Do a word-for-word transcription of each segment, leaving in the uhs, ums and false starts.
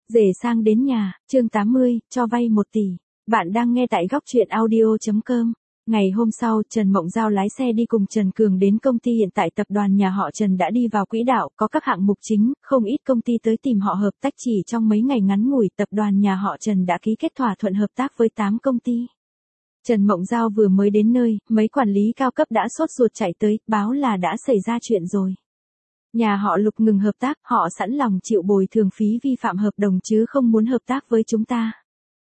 Rể sang đến nhà, chương tám mươi, cho vay một tỷ. Bạn đang nghe tại góc truyện audio chấm com. Ngày hôm sau, Trần Mộng Giao lái xe đi cùng Trần Cường đến công ty. Hiện tại tập đoàn nhà họ Trần đã đi vào quỹ đạo, có các hạng mục chính, không ít công ty tới tìm họ hợp tác. Chỉ trong mấy ngày ngắn ngủi, tập đoàn nhà họ Trần đã ký kết thỏa thuận hợp tác với tám công ty. Trần Mộng Giao vừa mới đến nơi, mấy quản lý cao cấp đã sốt ruột chạy tới, báo là đã xảy ra chuyện rồi. Nhà họ Lục ngừng hợp tác, họ sẵn lòng chịu bồi thường phí vi phạm hợp đồng chứ không muốn hợp tác với chúng ta.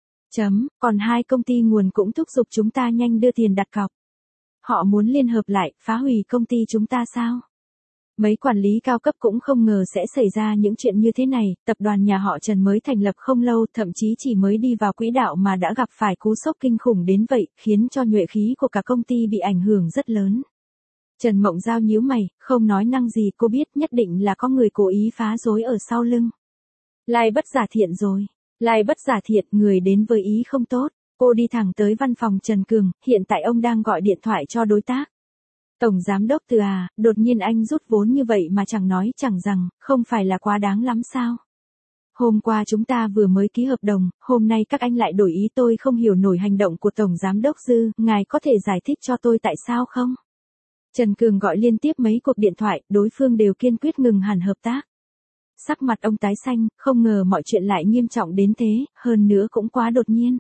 Chấm, còn hai công ty nguồn cũng thúc giục chúng ta nhanh đưa tiền đặt cọc. Họ muốn liên hợp lại, phá hủy công ty chúng ta sao? Mấy quản lý cao cấp cũng không ngờ sẽ xảy ra những chuyện như thế này, tập đoàn nhà họ Trần mới thành lập không lâu, thậm chí chỉ mới đi vào quỹ đạo mà đã gặp phải cú sốc kinh khủng đến vậy, khiến cho nhuệ khí của cả công ty bị ảnh hưởng rất lớn. Trần Mộng Giao nhíu mày, không nói năng gì, cô biết nhất định là có người cố ý phá rối ở sau lưng. Lai bất giả thiện rồi. Lai bất giả thiện, người đến với ý không tốt. Cô đi thẳng tới văn phòng Trần Cường, hiện tại ông đang gọi điện thoại cho đối tác. Tổng giám đốc Từ à, đột nhiên anh rút vốn như vậy mà chẳng nói chẳng rằng, không phải là quá đáng lắm sao? Hôm qua chúng ta vừa mới ký hợp đồng, hôm nay các anh lại đổi ý, tôi không hiểu nổi hành động của Tổng giám đốc Dư, ngài có thể giải thích cho tôi tại sao không? Trần Cường gọi liên tiếp mấy cuộc điện thoại, đối phương đều kiên quyết ngừng hẳn hợp tác. Sắc mặt ông tái xanh, không ngờ mọi chuyện lại nghiêm trọng đến thế, hơn nữa cũng quá đột nhiên.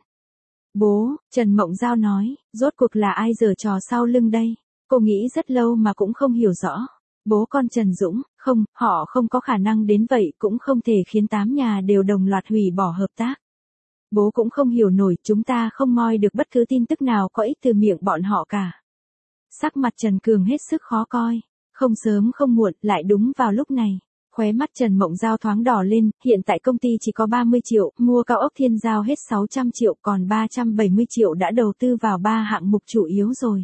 Bố, Trần Mộng Giao nói, rốt cuộc là ai giở trò sau lưng đây? Cô nghĩ rất lâu mà cũng không hiểu rõ. Bố con Trần Dũng, không, họ không có khả năng đến vậy, cũng không thể khiến tám nhà đều đồng loạt hủy bỏ hợp tác. Bố cũng không hiểu nổi, chúng ta không moi được bất cứ tin tức nào có ích từ miệng bọn họ cả. Sắc mặt Trần Cường hết sức khó coi, không sớm không muộn, lại đúng vào lúc này. Khóe mắt Trần Mộng Giao thoáng đỏ lên, hiện tại công ty chỉ có ba mươi triệu, mua cao ốc Thiên Giao hết sáu trăm triệu, còn ba trăm bảy mươi triệu đã đầu tư vào ba hạng mục chủ yếu rồi.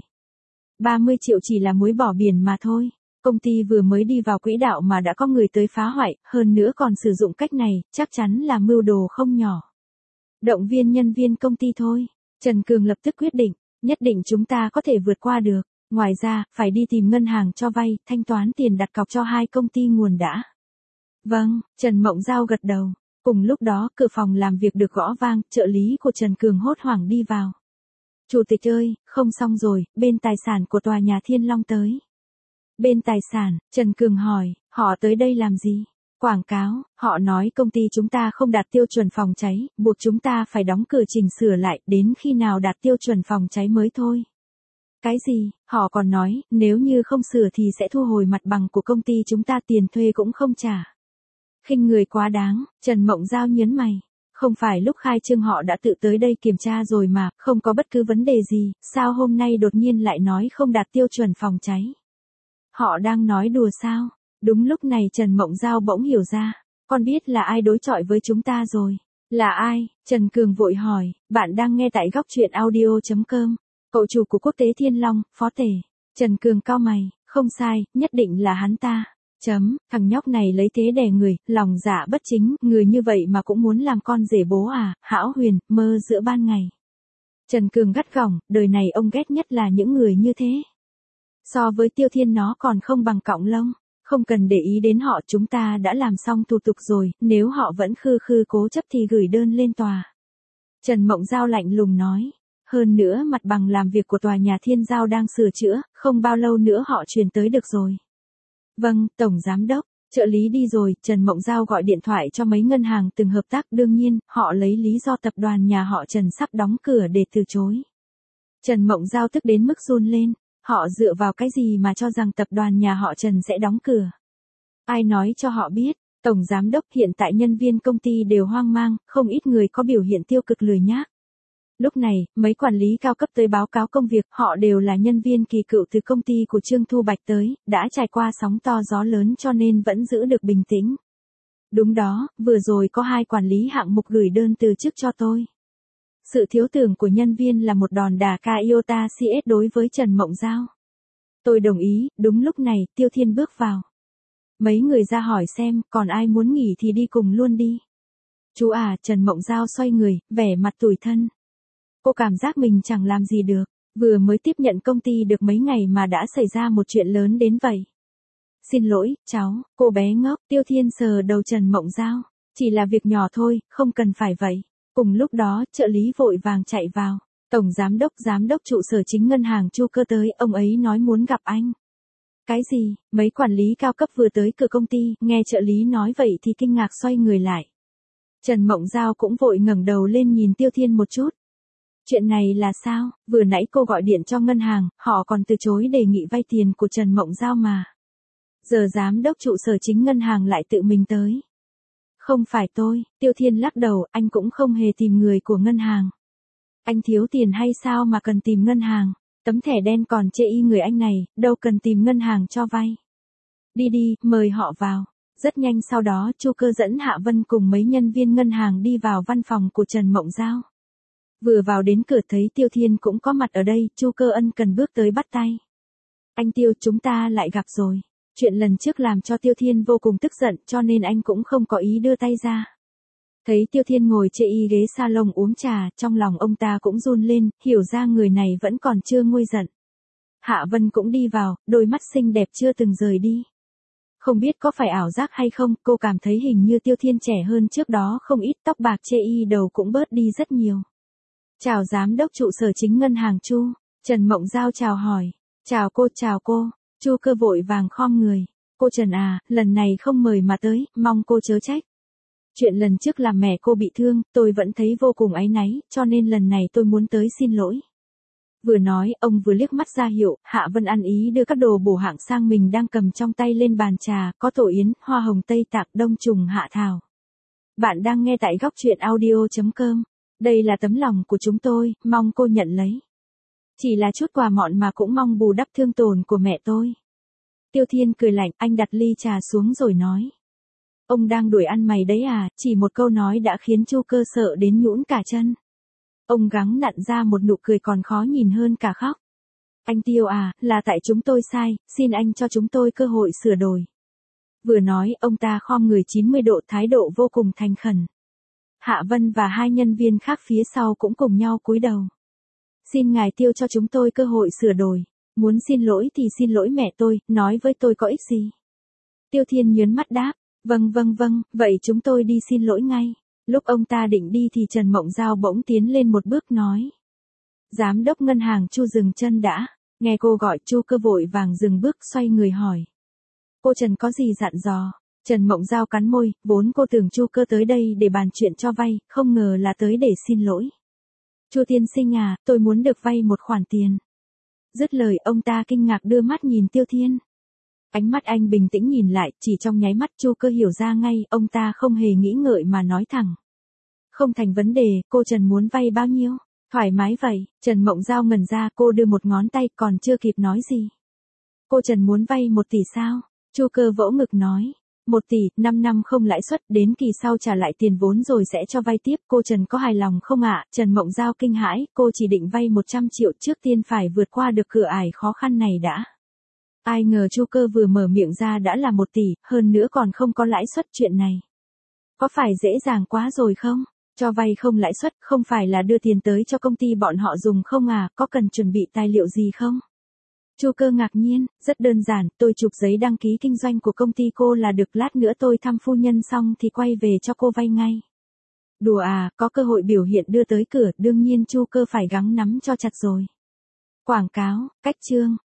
ba mươi triệu chỉ là muối bỏ biển mà thôi. Công ty vừa mới đi vào quỹ đạo mà đã có người tới phá hoại, hơn nữa còn sử dụng cách này, chắc chắn là mưu đồ không nhỏ. Động viên nhân viên công ty thôi. Trần Cường lập tức quyết định, nhất định chúng ta có thể vượt qua được. Ngoài ra, phải đi tìm ngân hàng cho vay, thanh toán tiền đặt cọc cho hai công ty nguồn đã. Vâng, Trần Mộng Giao gật đầu. Cùng lúc đó, cửa phòng làm việc được gõ vang, trợ lý của Trần Cường hốt hoảng đi vào. Chủ tịch ơi, không xong rồi, bên tài sản của tòa nhà Thiên Long tới. Bên tài sản, Trần Cường hỏi, họ tới đây làm gì? Quảng cáo, họ nói công ty chúng ta không đạt tiêu chuẩn phòng cháy, buộc chúng ta phải đóng cửa chỉnh sửa lại, đến khi nào đạt tiêu chuẩn phòng cháy mới thôi. Cái gì, họ còn nói, nếu như không sửa thì sẽ thu hồi mặt bằng của công ty chúng ta, tiền thuê cũng không trả. Khinh người quá đáng, Trần Mộng Giao nhấn mày. Không phải lúc khai trương họ đã tự tới đây kiểm tra rồi mà, không có bất cứ vấn đề gì, sao hôm nay đột nhiên lại nói không đạt tiêu chuẩn phòng cháy? Họ đang nói đùa sao? Đúng lúc này Trần Mộng Giao bỗng hiểu ra, con biết là ai đối chọi với chúng ta rồi. Là ai? Trần Cường vội hỏi, bạn đang nghe tại góc truyện audio chấm com. Cậu chủ của Quốc tế Thiên Long, Phó Tể. Trần Cường cau mày, không sai, nhất định là hắn ta. Chấm, thằng nhóc này lấy thế đè người, lòng dạ bất chính, người như vậy mà cũng muốn làm con rể bố à, hão huyền, mơ giữa ban ngày. Trần Cường gắt gỏng, đời này ông ghét nhất là những người như thế. So với Tiêu Thiên nó còn không bằng cọng lông, không cần để ý đến họ, chúng ta đã làm xong thủ tục rồi, nếu họ vẫn khư khư cố chấp thì gửi đơn lên tòa. Trần Mộng Giao lạnh lùng nói. Hơn nữa mặt bằng làm việc của tòa nhà Thiên Giao đang sửa chữa, không bao lâu nữa họ chuyển tới được rồi. Vâng, Tổng Giám đốc, trợ lý đi rồi, Trần Mộng Giao gọi điện thoại cho mấy ngân hàng từng hợp tác, đương nhiên, họ lấy lý do tập đoàn nhà họ Trần sắp đóng cửa để từ chối. Trần Mộng Giao tức đến mức run lên, họ dựa vào cái gì mà cho rằng tập đoàn nhà họ Trần sẽ đóng cửa? Ai nói cho họ biết? Tổng Giám đốc, hiện tại nhân viên công ty đều hoang mang, không ít người có biểu hiện tiêu cực lười nhác. Lúc này, mấy quản lý cao cấp tới báo cáo công việc, họ đều là nhân viên kỳ cựu từ công ty của Trương Thu Bạch tới, đã trải qua sóng to gió lớn cho nên vẫn giữ được bình tĩnh. Đúng đó, vừa rồi có hai quản lý hạng mục gửi đơn từ chức cho tôi. Sự thiếu tưởng của nhân viên là một đòn đả ca iota xê ét đối với Trần Mộng Giao. Tôi đồng ý, đúng lúc này, Tiêu Thiên bước vào. Mấy người ra hỏi xem, còn ai muốn nghỉ thì đi cùng luôn đi. Chú à, Trần Mộng Giao xoay người, vẻ mặt tủi thân. Cô cảm giác mình chẳng làm gì được, vừa mới tiếp nhận công ty được mấy ngày mà đã xảy ra một chuyện lớn đến vậy. Xin lỗi, cháu, cô bé ngốc, Tiêu Thiên sờ đầu Trần Mộng Giao. Chỉ là việc nhỏ thôi, không cần phải vậy. Cùng lúc đó, trợ lý vội vàng chạy vào. Tổng giám đốc giám đốc trụ sở chính ngân hàng Chu Cơ tới, ông ấy nói muốn gặp anh. Cái gì? Mấy quản lý cao cấp vừa tới cửa công ty, nghe trợ lý nói vậy thì kinh ngạc xoay người lại. Trần Mộng Giao cũng vội ngẩng đầu lên nhìn Tiêu Thiên một chút. Chuyện này là sao? Vừa nãy cô gọi điện cho ngân hàng, họ còn từ chối đề nghị vay tiền của Trần Mộng Giao mà. Giờ giám đốc trụ sở chính ngân hàng lại tự mình tới. Không phải tôi, Tiêu Thiên lắc đầu, anh cũng không hề tìm người của ngân hàng. Anh thiếu tiền hay sao mà cần tìm ngân hàng? Tấm thẻ đen còn chê y người anh này, đâu cần tìm ngân hàng cho vay. Đi đi, mời họ vào. Rất nhanh sau đó Chu Cơ dẫn Hạ Vân cùng mấy nhân viên ngân hàng đi vào văn phòng của Trần Mộng Giao. Vừa vào đến cửa thấy Tiêu Thiên cũng có mặt ở đây, Chu Cơ ân cần bước tới bắt tay. Anh Tiêu, chúng ta lại gặp rồi. Chuyện lần trước làm cho Tiêu Thiên vô cùng tức giận cho nên anh cũng không có ý đưa tay ra. Thấy Tiêu Thiên ngồi chê y ghế salon uống trà, trong lòng ông ta cũng run lên, hiểu ra người này vẫn còn chưa nguôi giận. Hạ Vân cũng đi vào, đôi mắt xinh đẹp chưa từng rời đi. Không biết có phải ảo giác hay không, cô cảm thấy hình như Tiêu Thiên trẻ hơn trước đó không ít, tóc bạc chê y đầu cũng bớt đi rất nhiều. Chào giám đốc trụ sở chính ngân hàng Chu. Trần Mộng Giao chào hỏi. Chào cô, chào cô. Chu Cơ vội vàng khom người. Cô Trần à, lần này không mời mà tới, mong cô chớ trách. Chuyện lần trước làm mẹ cô bị thương, tôi vẫn thấy vô cùng áy náy, cho nên lần này tôi muốn tới xin lỗi. Vừa nói, ông vừa liếc mắt ra hiệu, Hạ Vân ăn ý đưa các đồ bổ hạng sang mình đang cầm trong tay lên bàn trà, có tổ yến, hoa hồng Tây Tạng, đông trùng hạ thảo. Bạn đang nghe tại góc truyện audio chấm com. Đây là tấm lòng của chúng tôi, mong cô nhận lấy. Chỉ là chút quà mọn mà cũng mong bù đắp thương tổn của mẹ tôi. Tiêu Thiên cười lạnh, anh đặt ly trà xuống rồi nói. Ông đang đuổi ăn mày đấy à, chỉ một câu nói đã khiến Chu Cơ sợ đến nhũn cả chân. Ông gắng nặn ra một nụ cười còn khó nhìn hơn cả khóc. Anh Tiêu à, là tại chúng tôi sai, xin anh cho chúng tôi cơ hội sửa đổi. Vừa nói, ông ta khom người chín mươi độ, thái độ vô cùng thành khẩn. Hạ Vân và hai nhân viên khác phía sau cũng cùng nhau cúi đầu. Xin ngài Tiêu cho chúng tôi cơ hội sửa đổi. Muốn xin lỗi thì xin lỗi mẹ tôi, nói với tôi có ích gì. Tiêu Thiên nhớn mắt đáp. Vâng vâng vâng, vậy chúng tôi đi xin lỗi ngay. Lúc ông ta định đi thì Trần Mộng Giao bỗng tiến lên một bước nói. Giám đốc ngân hàng Chu dừng chân đã. Nghe cô gọi, Chu Cơ vội vàng dừng bước xoay người hỏi. Cô Trần có gì dặn dò? Trần Mộng Giao cắn môi, vốn cô tưởng Chu Cơ tới đây để bàn chuyện cho vay, không ngờ là tới để xin lỗi. Chu tiên sinh à, tôi muốn được vay một khoản tiền. Dứt lời ông ta kinh ngạc đưa mắt nhìn Tiêu Thiên. Ánh mắt anh bình tĩnh nhìn lại, chỉ trong nháy mắt Chu Cơ hiểu ra ngay, ông ta không hề nghĩ ngợi mà nói thẳng. Không thành vấn đề, cô Trần muốn vay bao nhiêu? Thoải mái vậy, Trần Mộng Giao ngẩn ra, cô đưa một ngón tay, còn chưa kịp nói gì. Cô Trần muốn vay một tỷ sao? Chu Cơ vỗ ngực nói. Một tỷ, năm năm không lãi suất, đến kỳ sau trả lại tiền vốn rồi sẽ cho vay tiếp, cô Trần có hài lòng không ạ? Trần Mộng Giao kinh hãi, cô chỉ định vay một trăm triệu, trước tiên phải vượt qua được cửa ải khó khăn này đã. Ai ngờ Chu Cơ vừa mở miệng ra đã là một tỷ, hơn nữa còn không có lãi suất, chuyện này. Có phải dễ dàng quá rồi không? Cho vay không lãi suất, không phải là đưa tiền tới cho công ty bọn họ dùng không à, có cần chuẩn bị tài liệu gì không? Chu Cơ ngạc nhiên, rất đơn giản, tôi chụp giấy đăng ký kinh doanh của công ty cô là được, lát nữa tôi thăm phu nhân xong thì quay về cho cô vay ngay. Đùa à, có cơ hội biểu hiện đưa tới cửa, đương nhiên Chu Cơ phải gắng nắm cho chặt rồi. Quảng cáo, cách chương,